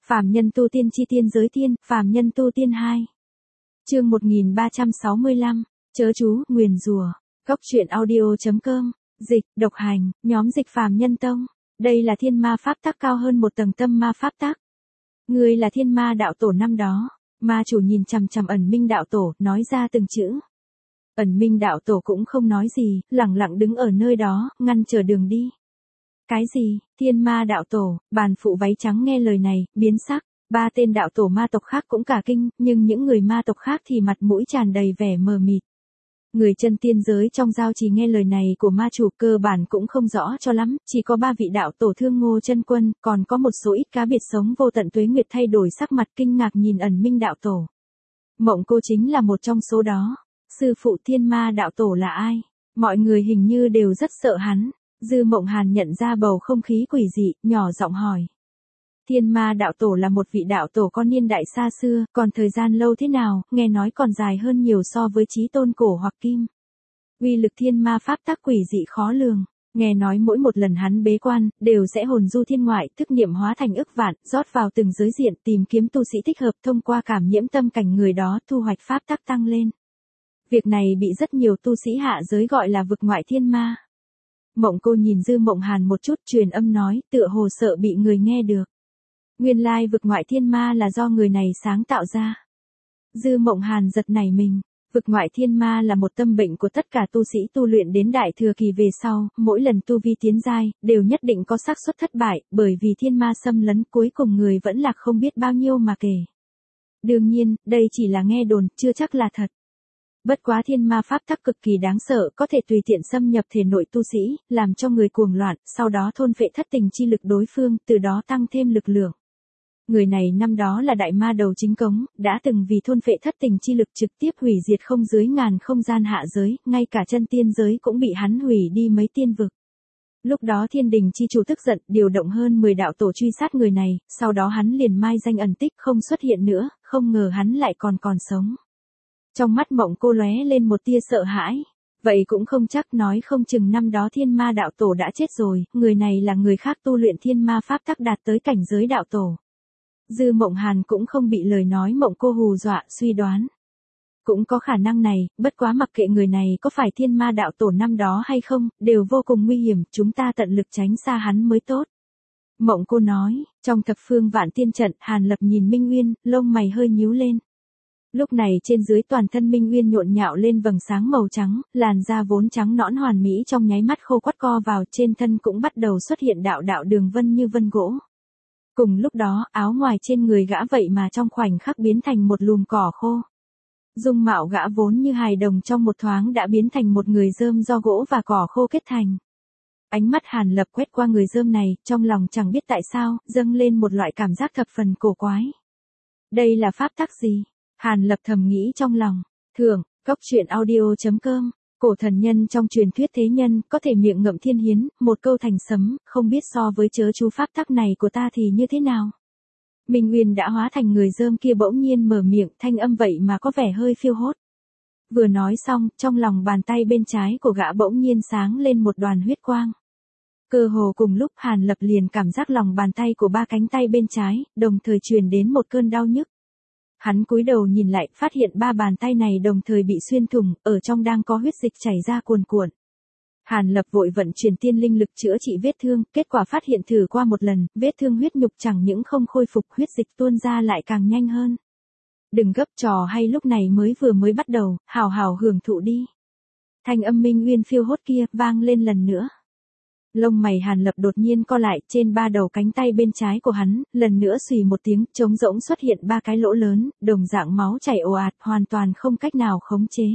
Phàm nhân tu tiên chi tiên giới tiên, phàm nhân tu tiên 2. Chương 1365, chớ chú, nguyền rủa. Góc truyện audio.com, dịch, độc hành, nhóm dịch phàm nhân tông. Đây là thiên ma pháp tắc cao hơn một tầng tâm ma pháp tắc. Ngươi là thiên ma đạo tổ năm đó. Ma chủ nhìn chằm chằm ẩn minh đạo tổ, nói ra từng chữ. Ẩn minh đạo tổ cũng không nói gì, lặng lặng đứng ở nơi đó, ngăn trở đường đi. Cái gì? Thiên ma đạo tổ, bàn phụ váy trắng nghe lời này, biến sắc. Ba tên đạo tổ ma tộc khác cũng cả kinh, nhưng những người ma tộc khác thì mặt mũi tràn đầy vẻ mờ mịt. Người chân tiên giới trong giao trì nghe lời này của ma chủ cơ bản cũng không rõ cho lắm, chỉ có 3 vị đạo tổ Thương Ngô Chân Quân, còn có một số ít cá biệt sống vô tận tuế nguyệt thay đổi sắc mặt kinh ngạc nhìn ẩn minh đạo tổ. Mộng Cô chính là một trong số đó. Sư phụ thiên ma đạo tổ là ai? Mọi người hình như đều rất sợ hắn. Dư Mộng Hàn nhận ra bầu không khí quỷ dị, nhỏ giọng hỏi. Thiên ma đạo tổ là một vị đạo tổ có niên đại xa xưa, còn thời gian lâu thế nào, nghe nói còn dài hơn nhiều so với chí tôn cổ hoặc kim. Uy lực thiên ma pháp tắc quỷ dị khó lường, nghe nói mỗi một lần hắn bế quan, đều sẽ hồn du thiên ngoại, thức niệm hóa thành ức vạn, rót vào từng giới diện, tìm kiếm tu sĩ thích hợp thông qua cảm nhiễm tâm cảnh người đó, thu hoạch pháp tắc tăng lên. Việc này bị rất nhiều tu sĩ hạ giới gọi là vực ngoại thiên ma. Mộng Cô nhìn Dư Mộng Hàn một chút, truyền âm nói, tựa hồ sợ bị người nghe được. Nguyên lai vực ngoại thiên ma là do người này sáng tạo ra. Dư Mộng Hàn giật nảy mình. Vực ngoại thiên ma là một tâm bệnh của tất cả tu sĩ tu luyện đến đại thừa kỳ về sau, mỗi lần tu vi tiến giai, đều nhất định có xác suất thất bại, bởi vì thiên ma xâm lấn cuối cùng người vẫn lạc không biết bao nhiêu mà kể. Đương nhiên, đây chỉ là nghe đồn, chưa chắc là thật. Bất quá thiên ma pháp tắc cực kỳ đáng sợ, có thể tùy tiện xâm nhập thể nội tu sĩ, làm cho người cuồng loạn, sau đó thôn phệ thất tình chi lực đối phương, từ đó tăng thêm lực lượng. Người này năm đó là đại ma đầu chính cống, đã từng vì thôn phệ thất tình chi lực trực tiếp hủy diệt không dưới ngàn không gian hạ giới, ngay cả chân tiên giới cũng bị hắn hủy đi mấy tiên vực. Lúc đó thiên đình chi chủ tức giận, điều động hơn 10 đạo tổ truy sát người này, sau đó hắn liền mai danh ẩn tích không xuất hiện nữa, không ngờ hắn lại còn sống. Trong mắt Mộng Cô lóe lên một tia sợ hãi. Vậy cũng không chắc, nói không chừng năm đó thiên ma đạo tổ đã chết rồi, người này là người khác tu luyện thiên ma pháp tắc đạt tới cảnh giới đạo tổ. Dư Mộng Hàn cũng không bị lời nói Mộng Cô hù dọa, suy đoán. Cũng có khả năng này, bất quá mặc kệ người này có phải thiên ma đạo tổ năm đó hay không, đều vô cùng nguy hiểm, chúng ta tận lực tránh xa hắn mới tốt. Mộng Cô nói, trong thập phương vạn tiên trận, Hàn Lập nhìn Minh Uyên, lông mày hơi nhíu lên. Lúc này trên dưới toàn thân Minh Uyên nhộn nhạo lên vầng sáng màu trắng, làn da vốn trắng nõn hoàn mỹ trong nháy mắt khô quắt co vào, trên thân cũng bắt đầu xuất hiện đạo đạo đường vân như vân gỗ. Cùng lúc đó, áo ngoài trên người gã vậy mà trong khoảnh khắc biến thành một lùm cỏ khô. Dung mạo gã vốn như hài đồng trong một thoáng đã biến thành một người rơm do gỗ và cỏ khô kết thành. Ánh mắt Hàn Lập quét qua người rơm này, trong lòng chẳng biết tại sao, dâng lên một loại cảm giác thập phần cổ quái. Đây là pháp tắc gì? Hàn Lập thầm nghĩ trong lòng. Thưởng, góc truyện audio.com, cổ thần nhân trong truyền thuyết thế nhân, có thể miệng ngậm thiên hiến, một câu thành sấm, không biết so với chớ chú pháp tắc này của ta thì như thế nào. Minh Uyên đã hóa thành người rơm kia bỗng nhiên mở miệng, thanh âm vậy mà có vẻ hơi phiêu hốt. Vừa nói xong, trong lòng bàn tay bên trái của gã bỗng nhiên sáng lên một đoàn huyết quang. Cơ hồ cùng lúc Hàn Lập liền cảm giác lòng bàn tay của 3 cánh tay bên trái, đồng thời truyền đến một cơn đau nhức. Hắn cúi đầu nhìn lại, phát hiện 3 bàn tay này đồng thời bị xuyên thủng, ở trong đang có huyết dịch chảy ra cuồn cuộn. Hàn Lập vội vận chuyển tiên linh lực chữa trị vết thương, kết quả phát hiện thử qua một lần, vết thương huyết nhục chẳng những không khôi phục, huyết dịch tuôn ra lại càng nhanh hơn. Đừng gấp, trò hay lúc này mới bắt đầu, hào hào hưởng thụ đi. Thanh âm Minh Uyên phiêu hốt kia vang lên lần nữa. Lông mày Hàn Lập đột nhiên co lại, trên 3 đầu cánh tay bên trái của hắn, lần nữa xùy một tiếng, trống rỗng xuất hiện 3 cái lỗ lớn, đồng dạng máu chảy ồ ạt, hoàn toàn không cách nào khống chế.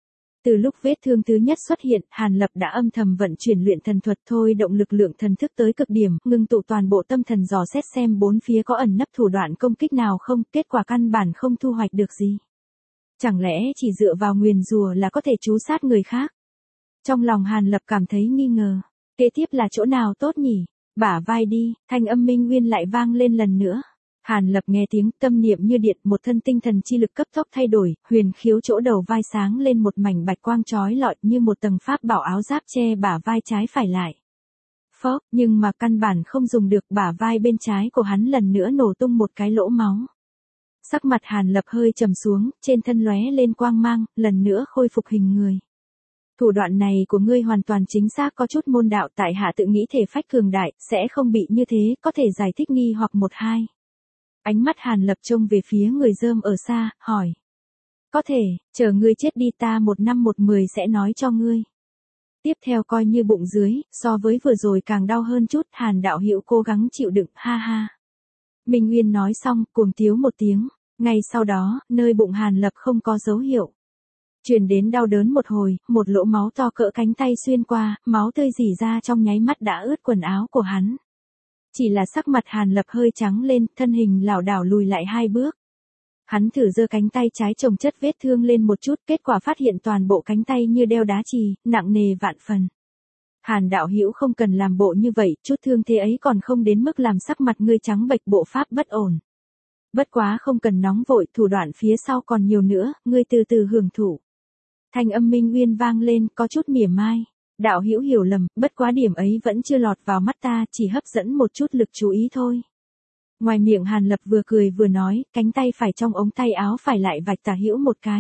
Từ lúc vết thương thứ nhất xuất hiện, Hàn Lập đã âm thầm vận chuyển luyện thần thuật thôi động lực lượng thần thức tới cực điểm, ngưng tụ toàn bộ tâm thần dò xét xem bốn phía có ẩn nấp thủ đoạn công kích nào không, kết quả căn bản không thu hoạch được gì. Chẳng lẽ chỉ dựa vào nguyền rủa là có thể trú sát người khác? Trong lòng Hàn Lập cảm thấy nghi ngờ. Kế tiếp là chỗ nào tốt nhỉ? Bả vai đi, thanh âm Minh Uyên lại vang lên lần nữa. Hàn Lập nghe tiếng, tâm niệm như điện, một thân tinh thần chi lực cấp tốc thay đổi, huyền khiếu chỗ đầu vai sáng lên một mảnh bạch quang chói lọi như một tầng pháp bảo áo giáp che bả vai trái phải lại. Phốc, nhưng mà căn bản không dùng được, bả vai bên trái của hắn lần nữa nổ tung một cái lỗ máu. Sắc mặt Hàn Lập hơi trầm xuống, trên thân lóe lên quang mang, lần nữa khôi phục hình người. Thủ đoạn này của ngươi hoàn toàn chính xác có chút môn đạo, tại hạ tự nghĩ thể phách cường đại, sẽ không bị như thế, có thể giải thích nghi hoặc một hai. Ánh mắt Hàn Lập trông về phía người rơm ở xa, hỏi. Có thể, chờ ngươi chết đi ta 1 năm 1 10 sẽ nói cho ngươi. Tiếp theo coi như bụng dưới, so với vừa rồi càng đau hơn chút, Hàn đạo hữu cố gắng chịu đựng, ha ha. Minh Nguyên nói xong, cuồng tiếu một tiếng, ngay sau đó, nơi bụng Hàn Lập không có dấu hiệu. Truyền đến đau đớn một hồi, một lỗ máu to cỡ cánh tay xuyên qua, máu tươi rỉ ra trong nháy mắt đã ướt quần áo của hắn. Chỉ là sắc mặt Hàn Lập hơi trắng lên, thân hình lảo đảo lùi lại 2 bước. Hắn thử giơ cánh tay trái chồng chất vết thương lên một chút, kết quả phát hiện toàn bộ cánh tay như đeo đá chì, nặng nề vạn phần. Hàn đạo hữu không cần làm bộ như vậy, chút thương thế ấy còn không đến mức làm sắc mặt ngươi trắng bệch, bộ pháp bất ổn. Bất quá không cần nóng vội, thủ đoạn phía sau còn nhiều nữa, ngươi từ từ hưởng thụ. Thanh âm Minh Nguyên vang lên, có chút mỉa mai. Đạo hữu hiểu lầm, bất quá điểm ấy vẫn chưa lọt vào mắt ta, chỉ hấp dẫn một chút lực chú ý thôi. Ngoài miệng Hàn Lập vừa cười vừa nói, cánh tay phải trong ống tay áo phải lại vạch tả hữu một cái.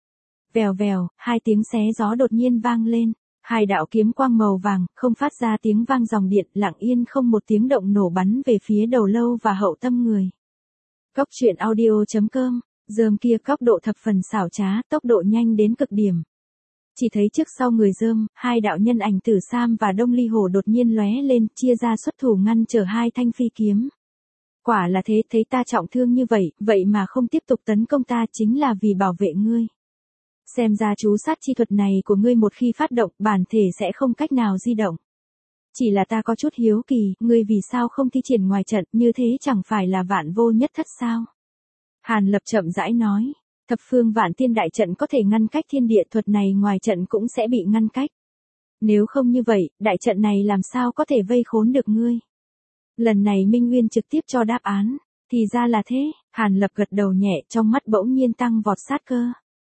Vèo vèo, 2 tiếng xé gió đột nhiên vang lên. 2 đạo kiếm quang màu vàng, không phát ra tiếng vang dòng điện, lặng yên không một tiếng động nổ bắn về phía đầu lâu và hậu tâm người. Cốc truyện audio.com, rơm kia góc độ thập phần xảo trá, tốc độ nhanh đến cực điểm. Chỉ thấy trước sau người rơm, 2 đạo nhân ảnh Tử Sam và Đông Ly Hồ đột nhiên lóe lên, chia ra xuất thủ ngăn trở 2 thanh phi kiếm. Quả là thế, thấy ta trọng thương như vậy, vậy mà không tiếp tục tấn công ta chính là vì bảo vệ ngươi. Xem ra chú sát chi thuật này của ngươi một khi phát động, bản thể sẽ không cách nào di động. Chỉ là ta có chút hiếu kỳ, ngươi vì sao không thi triển ngoài trận, như thế chẳng phải là vạn vô nhất thất sao? Hàn Lập chậm rãi nói, thập phương vạn tiên đại trận có thể ngăn cách thiên địa, thuật này ngoài trận cũng sẽ bị ngăn cách. Nếu không như vậy, đại trận này làm sao có thể vây khốn được ngươi? Lần này Minh Nguyên trực tiếp cho đáp án, thì ra là thế, Hàn Lập gật đầu nhẹ, trong mắt bỗng nhiên tăng vọt sát cơ.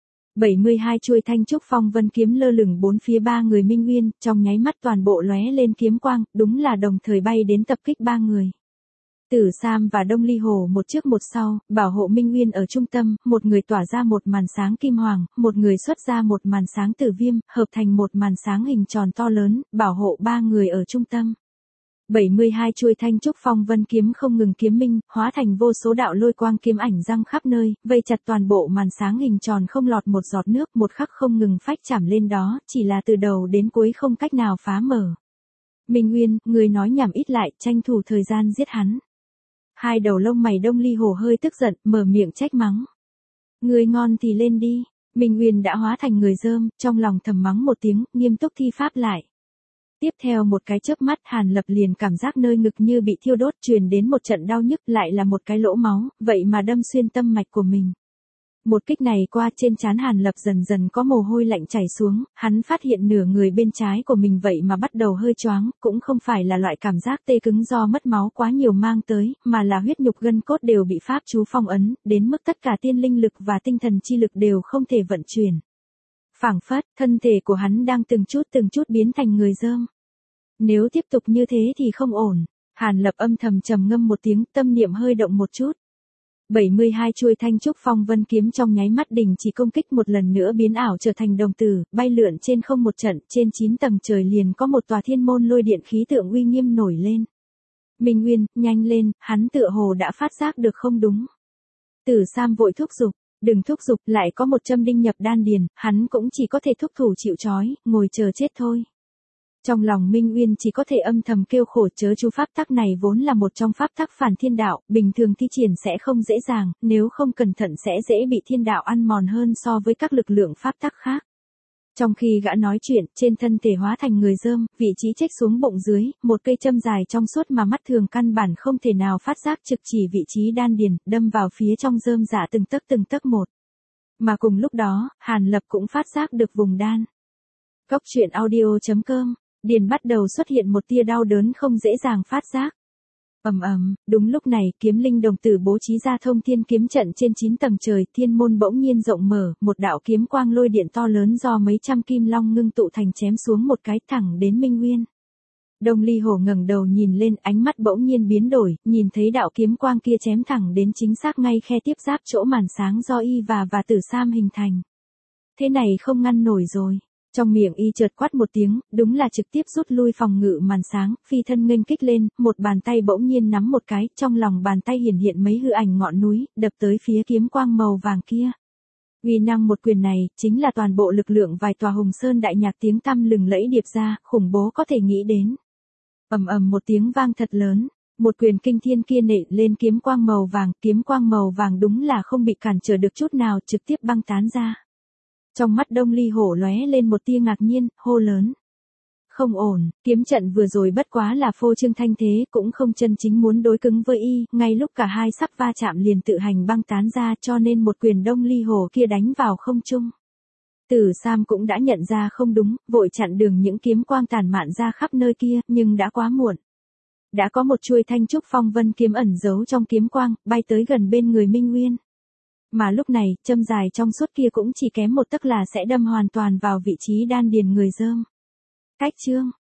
72 chuôi thanh trúc phong vân kiếm lơ lửng bốn phía 3 người Minh Nguyên, trong nháy mắt toàn bộ lóe lên kiếm quang, đúng là đồng thời bay đến tập kích 3 người. Tử Sam và Đông Ly Hồ một trước một sau, bảo hộ Minh Nguyên ở trung tâm, một người tỏa ra một màn sáng kim hoàng, một người xuất ra một màn sáng tử viêm, hợp thành một màn sáng hình tròn to lớn, bảo hộ 3 người ở trung tâm. 72 chuôi thanh trúc phong vân kiếm không ngừng kiếm minh, hóa thành vô số đạo lôi quang kiếm ảnh răng khắp nơi, vây chặt toàn bộ màn sáng hình tròn không lọt một giọt nước, một khắc không ngừng phách chạm lên đó, chỉ là từ đầu đến cuối không cách nào phá mở. Minh Nguyên, người nói nhảm ít lại, tranh thủ thời gian giết hắn. 2 đầu lông mày Đông Ly Hồ hơi tức giận, mở miệng trách mắng. Người ngon thì lên đi. Minh Nguyên đã hóa thành người rơm, trong lòng thầm mắng một tiếng, nghiêm túc thi pháp lại. Tiếp theo một cái chớp mắt, Hàn Lập liền cảm giác nơi ngực như bị thiêu đốt, truyền đến một trận đau nhức, lại là một cái lỗ máu, vậy mà đâm xuyên tâm mạch của mình. Một kích này qua, trên trán Hàn Lập dần dần có mồ hôi lạnh chảy xuống, hắn phát hiện nửa người bên trái của mình vậy mà bắt đầu hơi choáng, cũng không phải là loại cảm giác tê cứng do mất máu quá nhiều mang tới, mà là huyết nhục gân cốt đều bị pháp chú phong ấn, đến mức tất cả tiên linh lực và tinh thần chi lực đều không thể vận chuyển. Phảng phất, thân thể của hắn đang từng chút biến thành người rơm. Nếu tiếp tục như thế thì không ổn. Hàn Lập âm thầm trầm ngâm một tiếng, tâm niệm hơi động một chút. 72 chuôi thanh trúc phong vân kiếm trong nháy mắt đình chỉ công kích, một lần nữa biến ảo trở thành đồng tử, bay lượn trên không một trận, trên 9 tầng trời liền có một tòa thiên môn lôi điện khí tượng uy nghiêm nổi lên. Minh Nguyên, nhanh lên, hắn tựa hồ đã phát giác được không đúng. Tử Sam vội thúc giục, đừng thúc giục, lại có một châm đinh nhập đan điền, hắn cũng chỉ có thể thúc thủ chịu trói, ngồi chờ chết thôi. Trong lòng Minh Nguyên chỉ có thể âm thầm kêu khổ, chớ chú pháp tắc này vốn là một trong pháp tắc phản thiên đạo, bình thường thi triển sẽ không dễ dàng, nếu không cẩn thận sẽ dễ bị thiên đạo ăn mòn hơn so với các lực lượng pháp tắc khác. Trong khi gã nói chuyện, trên thân thể hóa thành người rơm, vị trí chếch xuống bụng dưới, một cây châm dài trong suốt mà mắt thường căn bản không thể nào phát giác trực chỉ vị trí đan điền, đâm vào phía trong rơm dạ từng tấc một. Mà cùng lúc đó, Hàn Lập cũng phát giác được vùng đan. Cốc truyện audio.com, điền bắt đầu xuất hiện một tia đau đớn không dễ dàng phát giác. Đúng lúc này, kiếm linh đồng tử bố trí ra thông thiên kiếm trận trên 9 tầng trời, thiên môn bỗng nhiên rộng mở, một đạo kiếm quang lôi điện to lớn do mấy trăm kim long ngưng tụ thành chém xuống một cái thẳng đến Minh Nguyên. Đông Ly Hổ ngẩng đầu nhìn lên, ánh mắt bỗng nhiên biến đổi, nhìn thấy đạo kiếm quang kia chém thẳng đến chính xác ngay khe tiếp giáp chỗ màn sáng do y và Tử Sam hình thành. Thế này không ngăn nổi rồi. Trong miệng y chợt quát một tiếng, đúng là trực tiếp rút lui phòng ngự màn sáng, phi thân nghênh kích lên, một bàn tay bỗng nhiên nắm một cái, trong lòng bàn tay hiển hiện mấy hư ảnh ngọn núi, đập tới phía kiếm quang màu vàng kia. Uy năng một quyền này, chính là toàn bộ lực lượng vài tòa Hùng Sơn đại nhạc tiếng tăm lừng lẫy điệp ra, khủng bố có thể nghĩ đến. Ầm ầm một tiếng vang thật lớn, một quyền kinh thiên kia nện lên kiếm quang màu vàng đúng là không bị cản trở được chút nào, trực tiếp băng tán ra. Trong mắt Đông Ly Hổ lóe lên một tia ngạc nhiên, hô lớn. Không ổn, kiếm trận vừa rồi bất quá là phô trương thanh thế, cũng không chân chính muốn đối cứng với y, ngay lúc cả hai sắp va chạm liền tự hành băng tán ra, cho nên một quyền Đông Ly Hổ kia đánh vào không trung. Tử Sam cũng đã nhận ra không đúng, vội chặn đường những kiếm quang tản mạn ra khắp nơi kia, nhưng đã quá muộn. Đã có một chuôi thanh trúc phong vân kiếm ẩn giấu trong kiếm quang, bay tới gần bên người Minh Nguyên. Mà lúc này, châm dài trong suốt kia cũng chỉ kém một tấc là sẽ đâm hoàn toàn vào vị trí đan điền người Dơm. Cách chương